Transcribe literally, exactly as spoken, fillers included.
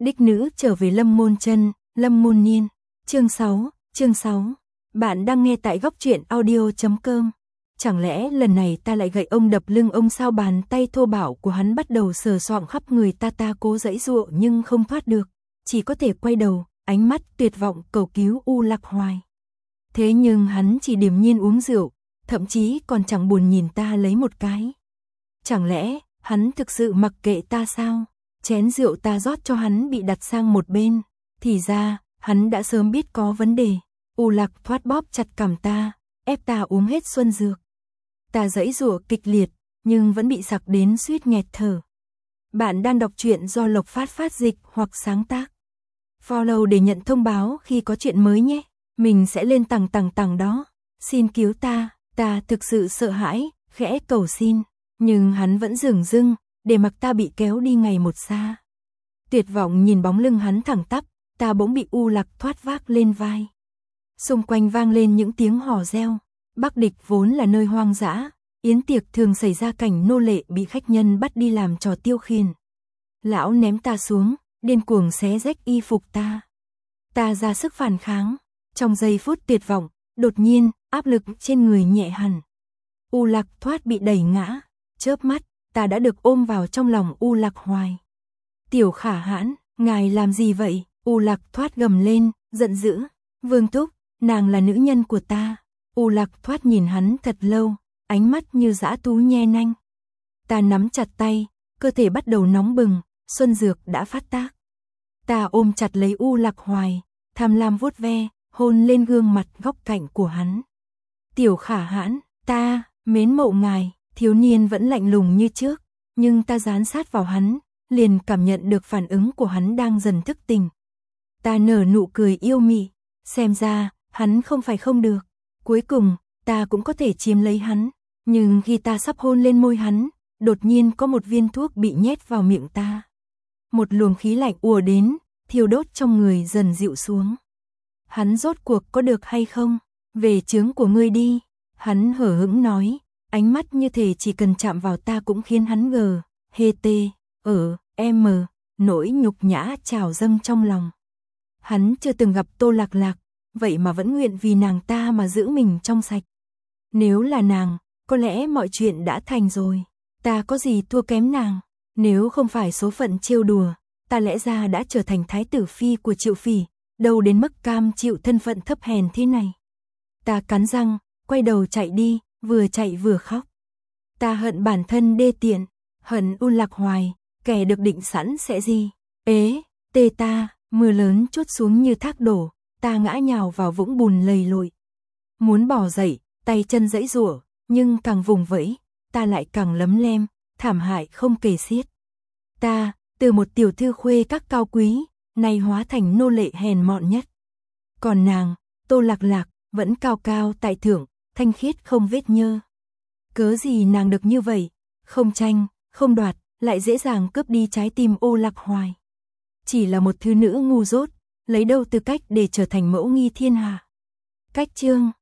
Đích nữ trở về Lâm Môn Chân, Lâm Môn Niên. Chương sáu, chương sáu. Bạn đang nghe tại góc truyện audio chấm com. Chẳng lẽ lần này ta lại gậy ông đập lưng ông sao? Bàn tay thô bạo của hắn bắt đầu sờ soạng khắp người ta, ta cố giãy giụa nhưng không thoát được, chỉ có thể quay đầu, ánh mắt tuyệt vọng cầu cứu U Lạc Hoài. Thế nhưng hắn chỉ điềm nhiên uống rượu, thậm chí còn chẳng buồn nhìn ta lấy một cái. Chẳng lẽ hắn thực sự mặc kệ ta sao? Chén rượu ta rót cho hắn bị đặt sang một bên, thì ra hắn đã sớm biết có vấn đề. U Lạc thoát bóp chặt cằm ta, ép ta uống hết xuân dược. Ta giãy giụa kịch liệt, nhưng vẫn bị sặc đến suýt nghẹt thở. Bạn đang đọc truyện do Lộc Phát phát dịch hoặc sáng tác. Follow để nhận thông báo khi có chuyện mới nhé. Mình sẽ lên tằng tằng tằng đó. Xin cứu ta, ta thực sự sợ hãi, khẽ cầu xin. Nhưng hắn vẫn dửng dưng, để mặc ta bị kéo đi ngày một xa. Tuyệt vọng nhìn bóng lưng hắn thẳng tắp, ta bỗng bị U Lạc thoát vác lên vai. Xung quanh vang lên những tiếng hò reo. Bắc Địch vốn là nơi hoang dã, yến tiệc thường xảy ra cảnh nô lệ bị khách nhân bắt đi làm trò tiêu khiển. Lão ném ta xuống, điên cuồng xé rách y phục ta. Ta ra sức phản kháng, trong giây phút tuyệt vọng, đột nhiên, áp lực trên người nhẹ hẳn. U Lạc thoát bị đẩy ngã, chớp mắt, ta đã được ôm vào trong lòng U Lạc Hoài. Tiểu Khả Hãn, ngài làm gì vậy? U Lạc thoát gầm lên, giận dữ. Vương Túc, nàng là nữ nhân của ta. U Lạc thoát nhìn hắn thật lâu, ánh mắt như dã thú nhe nanh. Ta nắm chặt tay, cơ thể bắt đầu nóng bừng, xuân dược đã phát tác. Ta ôm chặt lấy U Lạc Hoài, tham lam vuốt ve, hôn lên gương mặt góc cạnh của hắn. Tiểu Khả Hãn, ta, mến mộ ngài. Thiếu niên vẫn lạnh lùng như trước, nhưng ta dán sát vào hắn, liền cảm nhận được phản ứng của hắn đang dần thức tỉnh. Ta nở nụ cười yêu mị, xem ra, hắn không phải không được. Cuối cùng, ta cũng có thể chiếm lấy hắn, nhưng khi ta sắp hôn lên môi hắn, đột nhiên có một viên thuốc bị nhét vào miệng ta. Một luồng khí lạnh ùa đến, thiêu đốt trong người dần dịu xuống. Hắn rốt cuộc có được hay không? Về chướng của ngươi đi, hắn hở hững nói. Ánh mắt như thể chỉ cần chạm vào ta cũng khiến hắn gờ, hê tê, ở, em, nỗi nhục nhã trào dâng trong lòng. Hắn chưa từng gặp Tô Lạc Lạc, vậy mà vẫn nguyện vì nàng ta mà giữ mình trong sạch. Nếu là nàng, có lẽ mọi chuyện đã thành rồi. Ta có gì thua kém nàng? Nếu không phải số phận trêu đùa, ta lẽ ra đã trở thành thái tử phi của Triệu Phỉ, đâu đến mức cam chịu thân phận thấp hèn thế này. Ta cắn răng, quay đầu chạy đi. Vừa chạy vừa khóc. Ta hận bản thân đê tiện, hận U Lạc Hoài, kẻ được định sẵn sẽ gì. Ế, tê ta, mưa lớn trút xuống như thác đổ, ta ngã nhào vào vũng bùn lầy lội. Muốn bỏ dậy, tay chân giãy giụa, nhưng càng vùng vẫy, ta lại càng lấm lem, thảm hại không kể xiết. Ta, từ một tiểu thư khuê các cao quý, nay hóa thành nô lệ hèn mọn nhất. Còn nàng, Tô Lạc Lạc, vẫn cao cao tại thượng, thanh khiết không vết nhơ. Cớ gì nàng được như vậy, không tranh, không đoạt, lại dễ dàng cướp đi trái tim U Lạc Hoài. Chỉ là một thư nữ ngu dốt, lấy đâu tư cách để trở thành mẫu nghi thiên hạ. Cách chương